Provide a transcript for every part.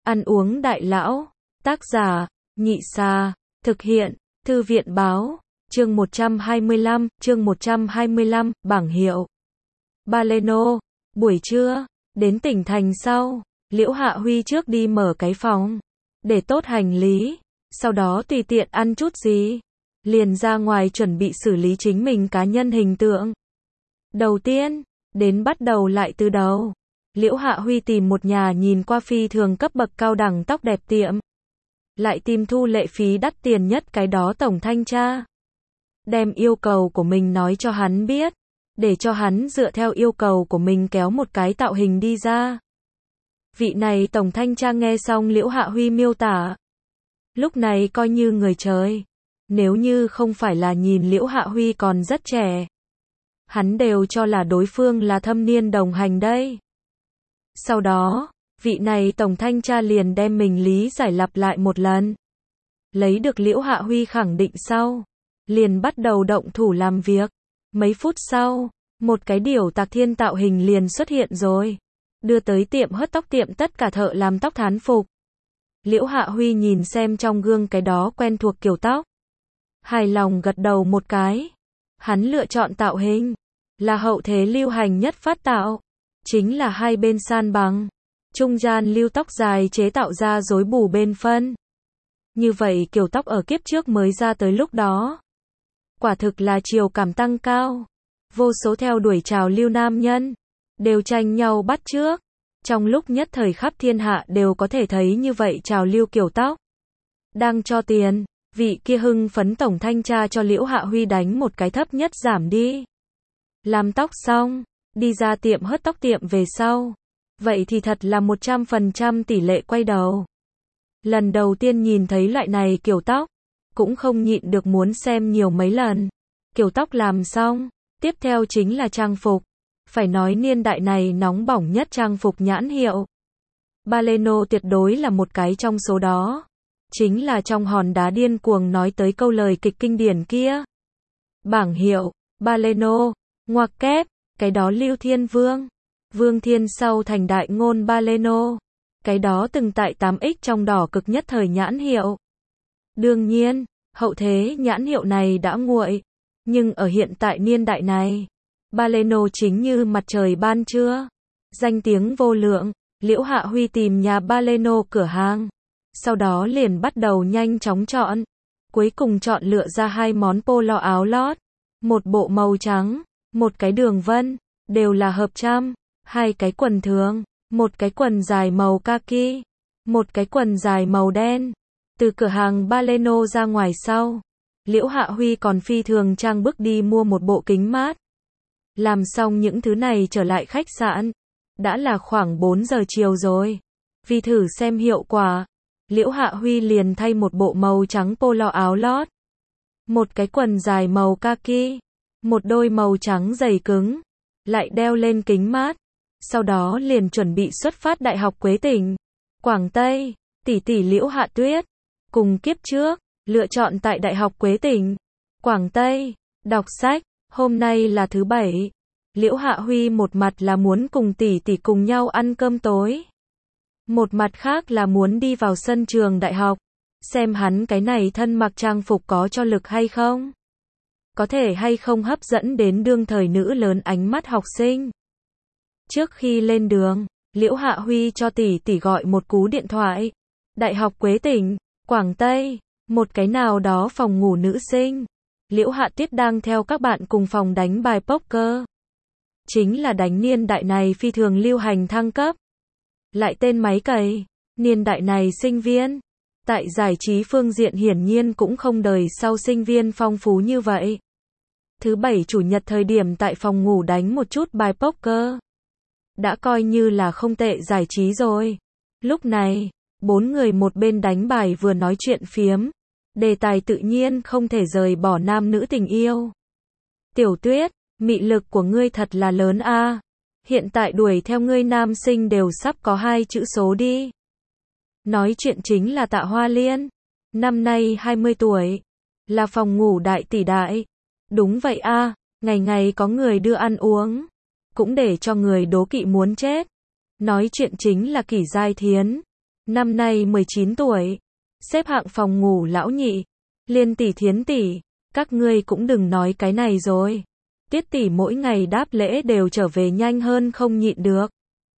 Ăn uống đại lão. Tác giả, Nhị Xà. Thực hiện, Thư viện báo. Chương 125, bảng hiệu. Baleno. Buổi trưa, đến tỉnh thành sau, Liễu Hạ Huy trước đi mở cái phòng, để tốt hành lý, sau đó tùy tiện ăn chút gì, liền ra ngoài chuẩn bị xử lý chính mình cá nhân hình tượng. Đầu tiên, đến bắt đầu lại từ đầu. Liễu Hạ Huy tìm một nhà nhìn qua phi thường cấp bậc cao đẳng tóc đẹp tiệm. Lại tìm thu lệ phí đắt tiền nhất cái đó tổng thanh tra. Đem yêu cầu của mình nói cho hắn biết, để cho hắn dựa theo yêu cầu của mình kéo một cái tạo hình đi ra. Vị này tổng thanh tra nghe xong Liễu Hạ Huy miêu tả, lúc này coi như người trời. Nếu như không phải là nhìn Liễu Hạ Huy còn rất trẻ, hắn đều cho là đối phương là thâm niên đồng hành đây. Sau đó, vị này tổng thanh tra liền đem mình lý giải lặp lại một lần. Lấy được Liễu Hạ Huy khẳng định sau, liền bắt đầu động thủ làm việc. Mấy phút sau, một cái điểu tạc thiên tạo hình liền xuất hiện rồi. Đưa tới tiệm hớt tóc tiệm tất cả thợ làm tóc thán phục. Liễu Hạ Huy nhìn xem trong gương cái đó quen thuộc kiểu tóc. Hài lòng gật đầu một cái. Hắn lựa chọn tạo hình là hậu thế lưu hành nhất phát tạo. Chính là hai bên san bằng. Trung gian lưu tóc dài chế tạo ra rối bù bên phân. Như vậy kiểu tóc ở kiếp trước mới ra tới lúc đó. Quả thực là chiều cảm tăng cao. Vô số theo đuổi trào lưu nam nhân đều tranh nhau bắt chước. Trong lúc nhất thời khắp thiên hạ đều có thể thấy như vậy trào lưu kiểu tóc. Đang cho tiền, vị kia hưng phấn tổng thanh tra cho Liễu Hạ Huy đánh một cái thấp nhất giảm đi. Làm tóc xong, đi ra tiệm hớt tóc tiệm về sau. Vậy thì thật là 100% tỷ lệ quay đầu. Lần đầu tiên nhìn thấy loại này kiểu tóc, cũng không nhịn được muốn xem nhiều mấy lần. Kiểu tóc làm xong, tiếp theo chính là trang phục. Phải nói niên đại này nóng bỏng nhất trang phục nhãn hiệu. Baleno tuyệt đối là một cái trong số đó. Chính là trong hòn đá điên cuồng nói tới câu lời kịch kinh điển kia. Bảng hiệu, Baleno, ngoặc kép, cái đó Lưu Thiên Vương. Vương Thiên sau thành đại ngôn Baleno. Cái đó từng tại 8X trong đỏ cực nhất thời nhãn hiệu. Đương nhiên, hậu thế nhãn hiệu này đã nguội. Nhưng ở hiện tại niên đại này, Baleno chính như mặt trời ban trưa. Danh tiếng vô lượng, Liễu Hạ Huy tìm nhà Baleno cửa hàng. Sau đó liền bắt đầu nhanh chóng chọn. Cuối cùng chọn lựa ra hai món polo áo lót. Một bộ màu trắng, một cái đường vân, đều là hợp trăm. Hai cái quần thường, một cái quần dài màu kaki, một cái quần dài màu đen. Từ cửa hàng Baleno ra ngoài sau, Liễu Hạ Huy còn phi thường trang bức đi mua một bộ kính mát. Làm xong những thứ này trở lại khách sạn. Đã là khoảng 4 giờ chiều rồi. Vì thử xem hiệu quả, Liễu Hạ Huy liền thay một bộ màu trắng polo áo lót. Một cái quần dài màu kaki, một đôi màu trắng dày cứng, lại đeo lên kính mát. Sau đó liền chuẩn bị xuất phát Đại học Quế Tỉnh, Quảng Tây. Tỷ tỷ Liễu Hạ Tuyết, cùng kiếp trước, lựa chọn tại Đại học Quế Tỉnh, Quảng Tây, đọc sách. Hôm nay là thứ Bảy. Liễu Hạ Huy một mặt là muốn cùng tỷ tỷ cùng nhau ăn cơm tối. Một mặt khác là muốn đi vào sân trường đại học. Xem hắn cái này thân mặc trang phục có cho lực hay không. Có thể hay không hấp dẫn đến đương thời nữ lớn ánh mắt học sinh. Trước khi lên đường, Liễu Hạ Huy cho tỷ tỷ gọi một cú điện thoại. Đại học Quế Tỉnh, Quảng Tây, một cái nào đó phòng ngủ nữ sinh. Liễu Hạ Tuyết đang theo các bạn cùng phòng đánh bài poker. Chính là đánh niên đại này phi thường lưu hành thăng cấp. Lại tên máy cày. Niên đại này sinh viên, tại giải trí phương diện hiển nhiên cũng không đời sau sinh viên phong phú như vậy. Thứ Bảy Chủ nhật thời điểm tại phòng ngủ đánh một chút bài poker. Đã coi như là không tệ giải trí rồi. Lúc này, 4 người một bên đánh bài vừa nói chuyện phiếm. Đề tài tự nhiên không thể rời bỏ nam nữ tình yêu. Tiểu Tuyết, mị lực của ngươi thật là lớn a. Hiện tại đuổi theo ngươi nam sinh đều sắp có 2 chữ số đi. Nói chuyện chính là Tạ Hoa Liên. Năm nay 20 tuổi. Là phòng ngủ đại tỷ đại. Đúng vậy a, ngày ngày có người đưa ăn uống. Cũng để cho người đố kỵ muốn chết. Nói chuyện chính là Kỷ Giai Thiến. năm nay 19 tuổi, xếp hạng phòng ngủ lão nhị. Liên tỷ Thiến tỷ, các ngươi cũng đừng nói cái này rồi. Tiết tỷ mỗi ngày đáp lễ đều trở về nhanh hơn không nhịn được.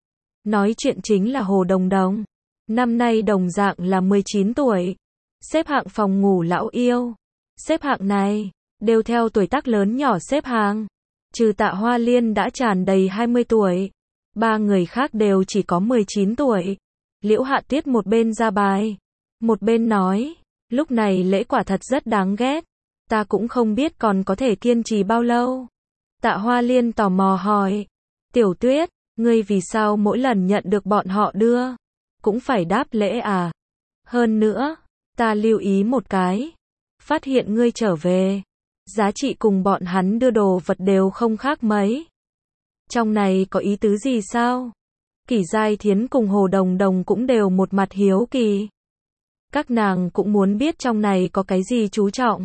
Nói chuyện chính là Hồ Đồng Đồng. Năm nay đồng dạng là 19 tuổi. Xếp hạng phòng ngủ lão yêu. Xếp hạng này, đều theo tuổi tác lớn nhỏ xếp hàng. Trừ Tạ Hoa Liên đã tràn đầy 20 tuổi. Ba người khác đều chỉ có 19 tuổi. Liễu Hạ Tuyết một bên ra bài, một bên nói, lúc này lễ quả thật rất đáng ghét. Ta cũng không biết còn có thể kiên trì bao lâu. Tạ Hoa Liên tò mò hỏi, Tiểu Tuyết, ngươi vì sao mỗi lần nhận được bọn họ đưa, cũng phải đáp lễ à? Hơn nữa, ta lưu ý một cái, phát hiện ngươi trở về, giá trị cùng bọn hắn đưa đồ vật đều không khác mấy. Trong này có ý tứ gì sao? Kỷ Giai Thiến cùng Hồ Đồng Đồng cũng đều một mặt hiếu kỳ. Các nàng cũng muốn biết trong này có cái gì chú trọng.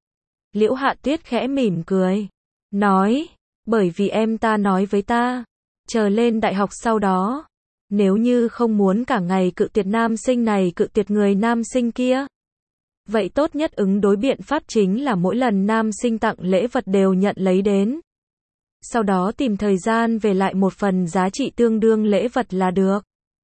Liễu Hạ Tuyết khẽ mỉm cười, nói, bởi vì em ta nói với ta, chờ lên đại học sau đó, nếu như không muốn cả ngày cự tuyệt nam sinh này cự tuyệt người nam sinh kia, vậy tốt nhất ứng đối biện pháp chính là mỗi lần nam sinh tặng lễ vật đều nhận lấy đến. Sau đó tìm thời gian về lại một phần giá trị tương đương lễ vật là được.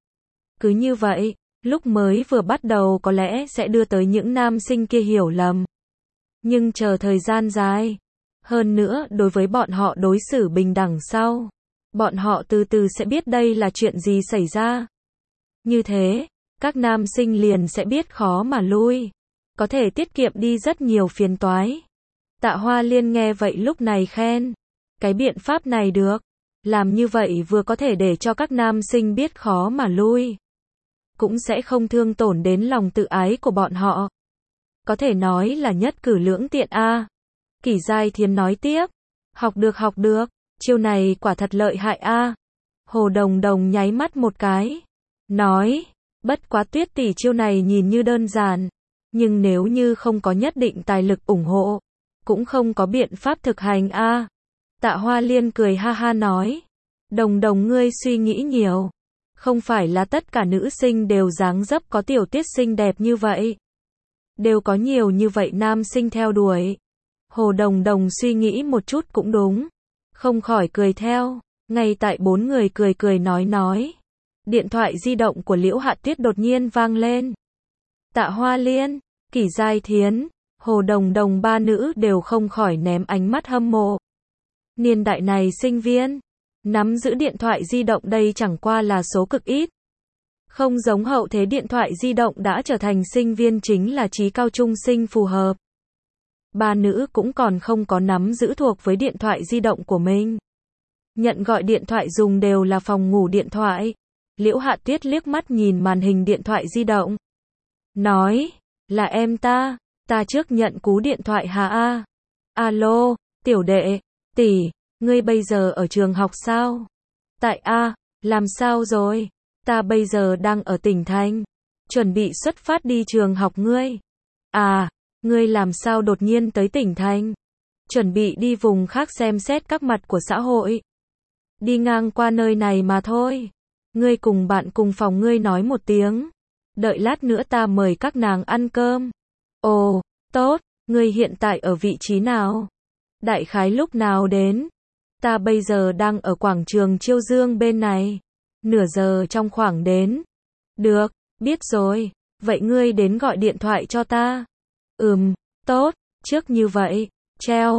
Cứ như vậy, lúc mới vừa bắt đầu có lẽ sẽ đưa tới những nam sinh kia hiểu lầm. Nhưng chờ thời gian dài, hơn nữa đối với bọn họ đối xử bình đẳng sau, bọn họ từ từ sẽ biết đây là chuyện gì xảy ra. Như thế, các nam sinh liền sẽ biết khó mà lui, có thể tiết kiệm đi rất nhiều phiền toái. Tạ Hoa Liên nghe vậy lúc này khen, cái biện pháp này được, làm như vậy vừa có thể để cho các nam sinh biết khó mà lui, cũng sẽ không thương tổn đến lòng tự ái của bọn họ. Có thể nói là nhất cử lưỡng tiện a. Kỷ Giai Thiến nói tiếp, học được, chiêu này quả thật lợi hại a. Hồ Đồng Đồng nháy mắt một cái, nói, bất quá Tuyết tỷ chiêu này nhìn như đơn giản, nhưng nếu như không có nhất định tài lực ủng hộ, cũng không có biện pháp thực hành a. Tạ Hoa Liên cười ha ha nói, Đồng Đồng ngươi suy nghĩ nhiều, không phải là tất cả nữ sinh đều dáng dấp có Tiểu Tuyết xinh đẹp như vậy, đều có nhiều như vậy nam sinh theo đuổi. Hồ Đồng Đồng suy nghĩ một chút cũng đúng, không khỏi cười theo. Ngay tại bốn người cười nói, điện thoại di động của Liễu Hạ Tuyết đột nhiên vang lên. Tạ Hoa Liên, Kỷ Giai Thiến, Hồ Đồng Đồng ba nữ đều không khỏi ném ánh mắt hâm mộ. Niên đại này sinh viên nắm giữ điện thoại di động đây chẳng qua là số cực ít. Không giống hậu thế điện thoại di động đã trở thành sinh viên chính là trí cao trung sinh phù hợp. Ba nữ cũng còn không có nắm giữ thuộc với điện thoại di động của mình. Nhận gọi điện thoại dùng đều là phòng ngủ điện thoại. Liễu Hạ Tuyết liếc mắt nhìn màn hình điện thoại di động, nói, là em ta trước nhận cú điện thoại hà a. Alo, tiểu đệ, tỷ, ngươi bây giờ ở trường học sao? Tại a, làm sao rồi? Ta bây giờ đang ở tỉnh thành, chuẩn bị xuất phát đi trường học ngươi. À, ngươi làm sao đột nhiên tới tỉnh thành? Chuẩn bị đi vùng khác xem xét các mặt của xã hội. Đi ngang qua nơi này mà thôi. Ngươi cùng bạn cùng phòng ngươi nói một tiếng. Đợi lát nữa ta mời các nàng ăn cơm. Ồ, tốt, ngươi hiện tại ở vị trí nào? Đại khái lúc nào đến? Ta bây giờ đang ở quảng trường Chiêu Dương bên này. Nửa giờ trong khoảng đến. Được, biết rồi. Vậy ngươi đến gọi điện thoại cho ta. Tốt, trước như vậy. Treo,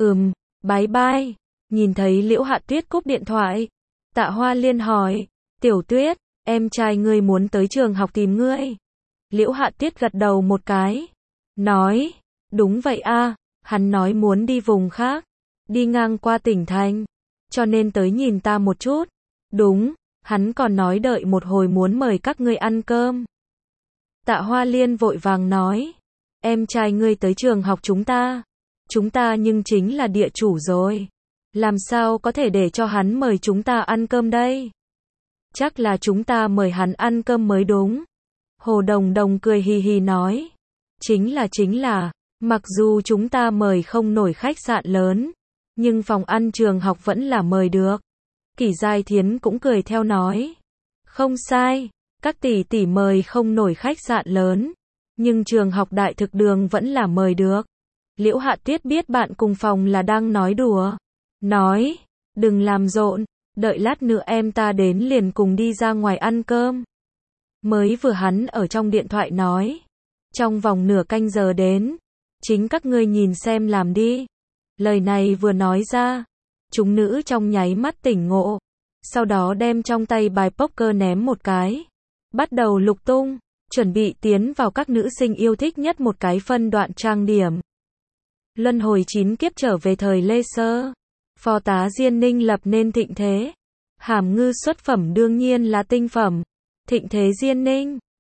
bye bye. Nhìn thấy Liễu Hạ Tuyết cúp điện thoại, Tạ Hoa Liên hỏi, Tiểu Tuyết, em trai ngươi muốn tới trường học tìm ngươi. Liễu Hạ Tuyết gật đầu một cái, nói, đúng vậy a, hắn nói muốn đi vùng khác, đi ngang qua tỉnh thành, cho nên tới nhìn ta một chút. Đúng, hắn còn nói đợi một hồi muốn mời các ngươi ăn cơm. Tạ Hoa Liên vội vàng nói, em trai ngươi tới trường học chúng ta nhưng chính là địa chủ rồi. Làm sao có thể để cho hắn mời chúng ta ăn cơm đây? Chắc là chúng ta mời hắn ăn cơm mới đúng. Hồ Đồng Đồng cười hì hì nói. Chính là, mặc dù chúng ta mời không nổi khách sạn lớn, nhưng phòng ăn trường học vẫn là mời được. Kỷ Giai Thiến cũng cười theo nói. Không sai, Các tỷ tỷ mời không nổi khách sạn lớn, nhưng trường học đại thực đường vẫn là mời được. Liễu Hạ Tuyết biết bạn cùng phòng là đang nói đùa. Nói, đừng làm rộn, đợi lát nữa em ta đến liền cùng đi ra ngoài ăn cơm. Mới vừa hắn ở trong điện thoại nói, trong vòng nửa canh giờ đến, chính các ngươi nhìn xem làm đi. Lời này vừa nói ra, chúng nữ trong nháy mắt tỉnh ngộ, sau đó đem trong tay bài poker ném một cái, bắt đầu lục tung, chuẩn bị tiến vào các nữ sinh yêu thích nhất một cái phân đoạn trang điểm. Luân hồi 9 kiếp trở về thời Lê Sơ, phó tá Diên Ninh lập nên thịnh thế. Hàm Ngư xuất phẩm đương nhiên là tinh phẩm. Thịnh thế Diên Ninh,